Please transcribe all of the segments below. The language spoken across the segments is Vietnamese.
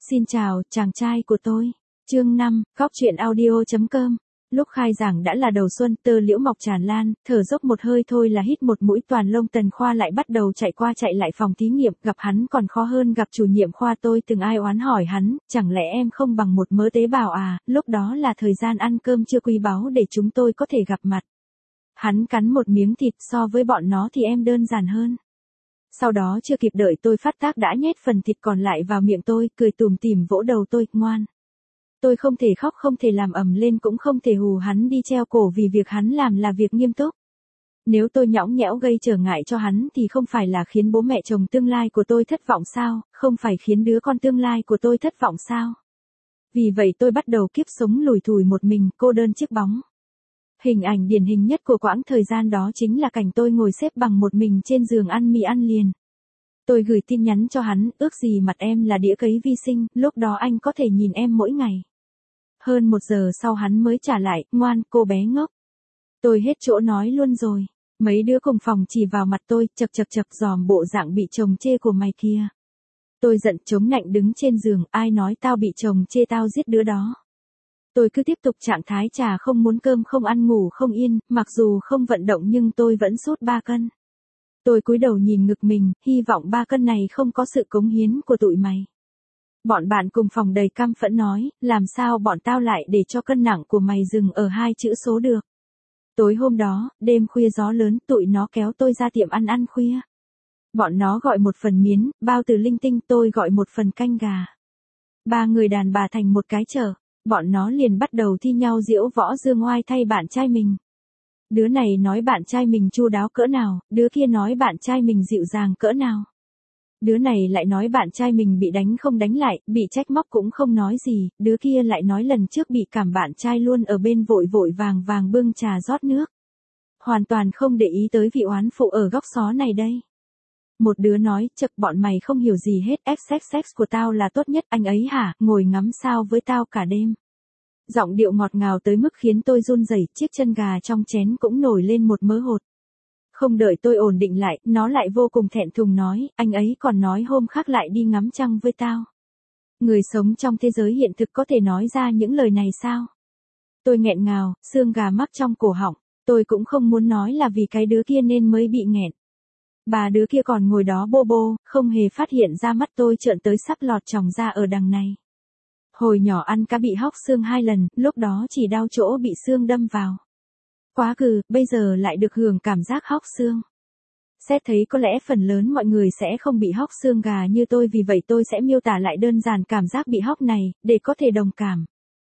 Xin chào, chàng trai của tôi. Chương 5, góc truyện audio.com. Lúc khai giảng đã là đầu xuân, tơ liễu mọc tràn lan, thở dốc một hơi thôi là hít một mũi toàn lông. Tần Khoa lại bắt đầu chạy qua chạy lại phòng thí nghiệm, gặp hắn còn khó hơn gặp chủ nhiệm khoa. Tôi từng ai oán hỏi hắn, chẳng lẽ em không bằng một mớ tế bào à, lúc đó là thời gian ăn cơm chưa quý báu để chúng tôi có thể gặp mặt. Hắn cắn một miếng thịt, so với bọn nó thì em đơn giản hơn. Sau đó chưa kịp đợi tôi phát tác đã nhét phần thịt còn lại vào miệng tôi, cười tủm tỉm vỗ đầu tôi, ngoan. Tôi không thể khóc, không thể làm ầm lên, cũng không thể hù hắn đi treo cổ vì việc hắn làm là việc nghiêm túc. Nếu tôi nhõng nhẽo gây trở ngại cho hắn thì không phải là khiến bố mẹ chồng tương lai của tôi thất vọng sao, không phải khiến đứa con tương lai của tôi thất vọng sao. Vì vậy tôi bắt đầu kiếp sống lủi thủi một mình, cô đơn chiếc bóng. Hình ảnh điển hình nhất của quãng thời gian đó chính là cảnh tôi ngồi xếp bằng một mình trên giường ăn mì ăn liền. Tôi gửi tin nhắn cho hắn, ước gì mặt em là đĩa cấy vi sinh, lúc đó anh có thể nhìn em mỗi ngày. Hơn 1 giờ sau hắn mới trả lại, ngoan, cô bé ngốc. Tôi hết chỗ nói luôn rồi. Mấy đứa cùng phòng chỉ vào mặt tôi, chậc dòm bộ dạng bị chồng chê của mày kia. Tôi giận chống nạnh đứng trên giường, ai nói tao bị chồng chê tao giết đứa đó. Tôi cứ tiếp tục trạng thái trà không muốn cơm không ăn ngủ không yên, mặc dù không vận động nhưng tôi vẫn sút 3 cân. Tôi cúi đầu nhìn ngực mình, hy vọng 3 cân này không có sự cống hiến của tụi mày. Bọn bạn cùng phòng đầy căm phẫn nói, làm sao bọn tao lại để cho cân nặng của mày dừng ở 2 chữ số được. Tối hôm đó, đêm khuya gió lớn, tụi nó kéo tôi ra tiệm ăn khuya. Bọn nó gọi một phần miến, bao từ linh tinh, tôi gọi một phần canh gà. 3 người đàn bà thành một cái chợ. Bọn nó liền bắt đầu thi nhau diễu võ dương oai thay bạn trai mình. Đứa này nói bạn trai mình chu đáo cỡ nào, đứa kia nói bạn trai mình dịu dàng cỡ nào. Đứa này lại nói bạn trai mình bị đánh không đánh lại, bị trách móc cũng không nói gì, đứa kia lại nói lần trước bị cảm bạn trai luôn ở bên vội vàng bưng trà rót nước. Hoàn toàn không để ý tới vị oán phụ ở góc xó này đây. Một đứa nói, chậc bọn mày không hiểu gì hết, sex của tao là tốt nhất, anh ấy hả, ngồi ngắm sao với tao cả đêm. Giọng điệu ngọt ngào tới mức khiến tôi run rẩy, chiếc chân gà trong chén cũng nổi lên một mớ hột. Không đợi tôi ổn định lại, nó lại vô cùng thẹn thùng nói, anh ấy còn nói hôm khác lại đi ngắm trăng với tao. Người sống trong thế giới hiện thực có thể nói ra những lời này sao? Tôi nghẹn ngào, xương gà mắc trong cổ họng, tôi cũng không muốn nói là vì cái đứa kia nên mới bị nghẹn. 3 đứa kia còn ngồi đó bô, không hề phát hiện ra mắt tôi trợn tới sắp lọt tròng ra ở đằng này. Hồi nhỏ ăn cá bị hóc xương 2 lần, lúc đó chỉ đau chỗ bị xương đâm vào. Quá cừ, bây giờ lại được hưởng cảm giác hóc xương. Xét thấy có lẽ phần lớn mọi người sẽ không bị hóc xương gà như tôi, vì vậy tôi sẽ miêu tả lại đơn giản cảm giác bị hóc này, để có thể đồng cảm.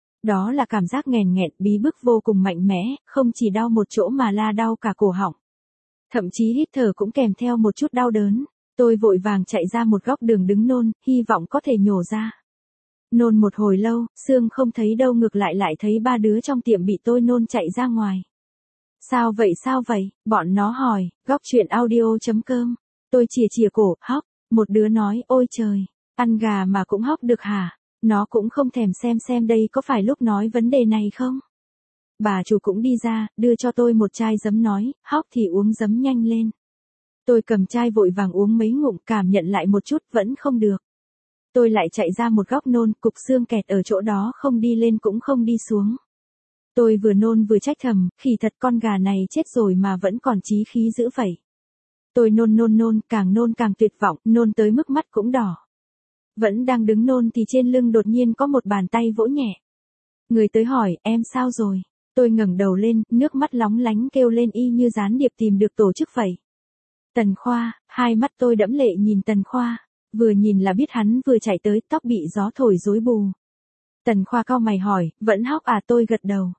Đó là cảm giác nghèn nghẹn, bí bức vô cùng mạnh mẽ, không chỉ đau một chỗ mà là đau cả cổ họng. Thậm chí hít thở cũng kèm theo một chút đau đớn. Tôi vội vàng chạy ra một góc đường đứng nôn, hy vọng có thể nhổ ra. Nôn một hồi lâu, xương không thấy đâu, ngược lại thấy 3 đứa trong tiệm bị tôi nôn chạy ra ngoài. Sao vậy, bọn nó hỏi, góc truyện audio.com. Tôi chìa cổ, hóc. Một đứa nói, ôi trời, ăn gà mà cũng hóc được hả? Nó cũng không thèm xem đây có phải lúc nói vấn đề này không? Bà chủ cũng đi ra, đưa cho tôi một chai giấm nói, hóc thì uống giấm nhanh lên. Tôi cầm chai vội vàng uống mấy ngụm, cảm nhận lại một chút, vẫn không được. Tôi lại chạy ra một góc nôn, cục xương kẹt ở chỗ đó, không đi lên cũng không đi xuống. Tôi vừa nôn vừa trách thầm, khỉ thật, con gà này chết rồi mà vẫn còn chí khí dữ vậy. Tôi nôn, càng tuyệt vọng, nôn tới mức mắt cũng đỏ. Vẫn đang đứng nôn thì trên lưng đột nhiên có một bàn tay vỗ nhẹ. Người tới hỏi, em sao rồi? Tôi ngẩng đầu lên, nước mắt lóng lánh kêu lên y như gián điệp tìm được tổ chức vậy. Tần Khoa, hai mắt tôi đẫm lệ nhìn Tần Khoa, vừa nhìn là biết hắn vừa chạy tới, tóc bị gió thổi rối bù. Tần Khoa cau mày hỏi, vẫn hóc à? Tôi gật đầu.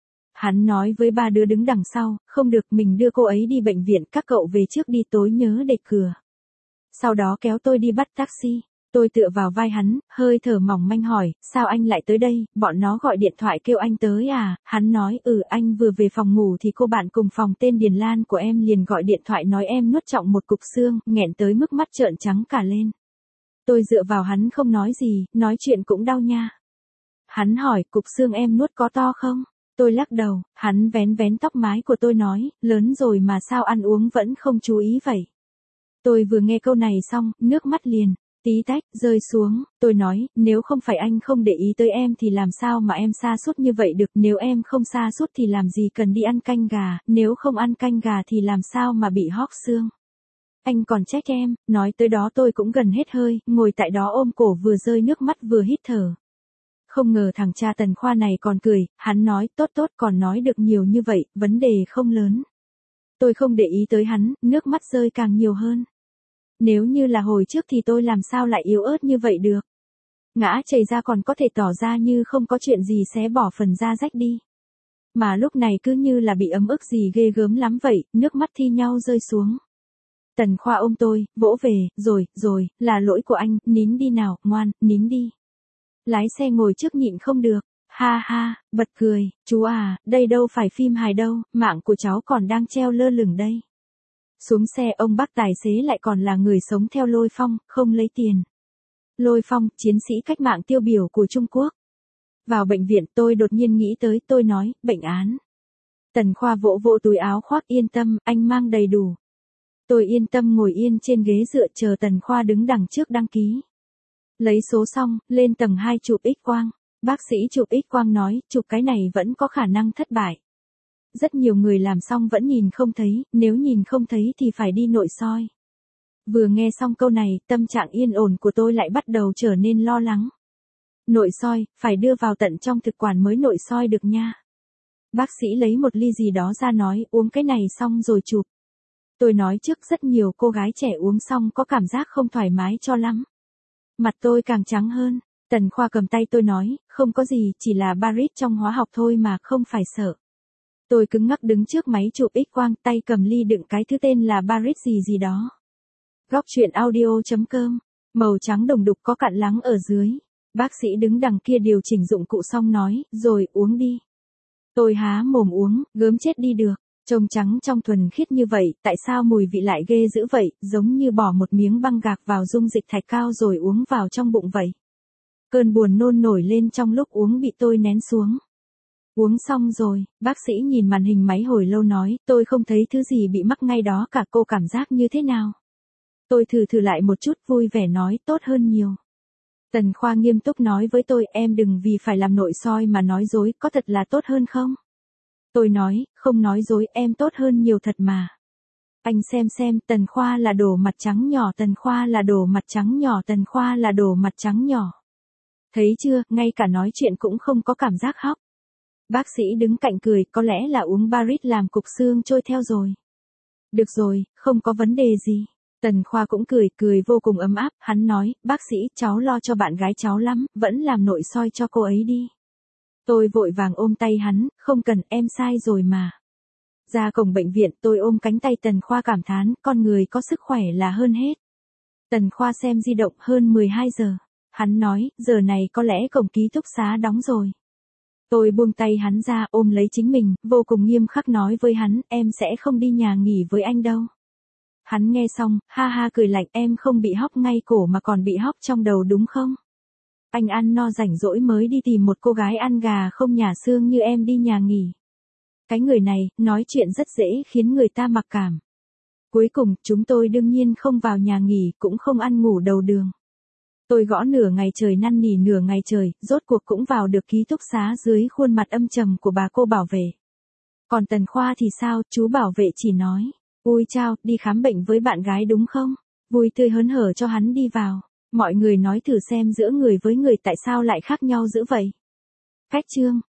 Hắn nói với 3 đứa đứng đằng sau, không được, mình đưa cô ấy đi bệnh viện, các cậu về trước đi, tối nhớ để cửa. Sau đó kéo tôi đi bắt taxi. Tôi tựa vào vai hắn, hơi thở mỏng manh hỏi, sao anh lại tới đây, bọn nó gọi điện thoại kêu anh tới à? Hắn nói, anh vừa về phòng ngủ thì cô bạn cùng phòng tên Điền Lan của em liền gọi điện thoại nói em nuốt trọng một cục xương, nghẹn tới mức mắt trợn trắng cả lên. Tôi dựa vào hắn không nói gì, nói chuyện cũng đau nha. Hắn hỏi, cục xương em nuốt có to không? Tôi lắc đầu, hắn vén tóc mái của tôi nói, lớn rồi mà sao ăn uống vẫn không chú ý vậy? Tôi vừa nghe câu này xong, nước mắt liền Tí tách, rơi xuống, tôi nói, nếu không phải anh không để ý tới em thì làm sao mà em sa sút như vậy được, nếu em không sa sút thì làm gì cần đi ăn canh gà, nếu không ăn canh gà thì làm sao mà bị hót xương. Anh còn trách em, nói tới đó tôi cũng gần hết hơi, ngồi tại đó ôm cổ vừa rơi nước mắt vừa hít thở. Không ngờ thằng cha Tần Khoa này còn cười, hắn nói, tốt tốt còn nói được nhiều như vậy, vấn đề không lớn. Tôi không để ý tới hắn, nước mắt rơi càng nhiều hơn. Nếu như là hồi trước thì tôi làm sao lại yếu ớt như vậy được. Ngã chảy ra còn có thể tỏ ra như không có chuyện gì xé bỏ phần da rách đi. Mà lúc này cứ như là bị ấm ức gì ghê gớm lắm vậy, nước mắt thi nhau rơi xuống. Tần Khoa ôm tôi, vỗ về, rồi, là lỗi của anh, nín đi nào, ngoan, nín đi. Lái xe ngồi trước nhịn không được, ha ha, bật cười, chú à, đây đâu phải phim hài đâu, mạng của cháu còn đang treo lơ lửng đây. Xuống xe ông bác tài xế lại còn là người sống theo Lôi Phong, không lấy tiền. Lôi Phong, chiến sĩ cách mạng tiêu biểu của Trung Quốc. Vào bệnh viện tôi đột nhiên nghĩ tới, tôi nói, bệnh án. Tần Khoa vỗ vỗ túi áo khoác, yên tâm, anh mang đầy đủ. Tôi yên tâm ngồi yên trên ghế dựa chờ Tần Khoa đứng đằng trước đăng ký. Lấy số xong, lên tầng 2 chụp X-quang. Bác sĩ chụp X-quang nói, chụp cái này vẫn có khả năng thất bại. Rất nhiều người làm xong vẫn nhìn không thấy, nếu nhìn không thấy thì phải đi nội soi. Vừa nghe xong câu này, tâm trạng yên ổn của tôi lại bắt đầu trở nên lo lắng. Nội soi, phải đưa vào tận trong thực quản mới nội soi được nha. Bác sĩ lấy một ly gì đó ra nói, uống cái này xong rồi chụp. Tôi nói trước rất nhiều cô gái trẻ uống xong có cảm giác không thoải mái cho lắm. Mặt tôi càng trắng hơn. Tần Khoa cầm tay tôi nói, không có gì, chỉ là barit trong hóa học thôi mà, không phải sợ. Tôi cứng ngắc đứng trước máy chụp X-quang, tay cầm ly đựng cái thứ tên là barit gì gì đó. Góc truyện audio.com, màu trắng đồng đục có cặn lắng ở dưới. Bác sĩ đứng đằng kia điều chỉnh dụng cụ xong nói, rồi uống đi. Tôi há mồm uống, gớm chết đi được. Trông trắng trong thuần khiết như vậy, tại sao mùi vị lại ghê dữ vậy, giống như bỏ một miếng băng gạc vào dung dịch thạch cao rồi uống vào trong bụng vậy. Cơn buồn nôn nổi lên trong lúc uống bị tôi nén xuống. Uống xong rồi, bác sĩ nhìn màn hình máy hồi lâu nói, tôi không thấy thứ gì bị mắc ngay đó cả, cô cảm giác như thế nào? Tôi thử lại một chút, vui vẻ nói, tốt hơn nhiều. Tần Khoa nghiêm túc nói với tôi, em đừng vì phải làm nội soi mà nói dối, có thật là tốt hơn không? Tôi nói, không nói dối, em tốt hơn nhiều thật mà. Anh xem, Tần Khoa là đồ mặt trắng nhỏ, Tần Khoa là đồ mặt trắng nhỏ, Tần Khoa là đồ mặt trắng nhỏ. Thấy chưa, ngay cả nói chuyện cũng không có cảm giác hóc. Bác sĩ đứng cạnh cười, có lẽ là uống barit làm cục xương trôi theo rồi. Được rồi, không có vấn đề gì. Tần Khoa cũng cười vô cùng ấm áp, hắn nói, bác sĩ, cháu lo cho bạn gái cháu lắm, vẫn làm nội soi cho cô ấy đi. Tôi vội vàng ôm tay hắn, không cần, em sai rồi mà. Ra cổng bệnh viện tôi ôm cánh tay Tần Khoa cảm thán, con người có sức khỏe là hơn hết. Tần Khoa xem di động, hơn 12 giờ. Hắn nói, giờ này có lẽ cổng ký túc xá đóng rồi. Tôi buông tay hắn ra, ôm lấy chính mình, vô cùng nghiêm khắc nói với hắn, em sẽ không đi nhà nghỉ với anh đâu. Hắn nghe xong, ha ha cười lạnh, em không bị hóc ngay cổ mà còn bị hóc trong đầu đúng không? Anh ăn no rảnh rỗi mới đi tìm một cô gái ăn gà không nhả xương như em đi nhà nghỉ. Cái người này, nói chuyện rất dễ khiến người ta mặc cảm. Cuối cùng, chúng tôi đương nhiên không vào nhà nghỉ, cũng không ăn ngủ đầu đường. Tôi gõ nửa ngày trời năn nỉ nửa ngày trời, rốt cuộc cũng vào được ký túc xá dưới khuôn mặt âm trầm của bà cô bảo vệ. Còn Tần Khoa thì sao, chú bảo vệ chỉ nói, ui chao, đi khám bệnh với bạn gái đúng không? Vui tươi hớn hở cho hắn đi vào. Mọi người nói thử xem giữa người với người tại sao lại khác nhau dữ vậy. Cách chương.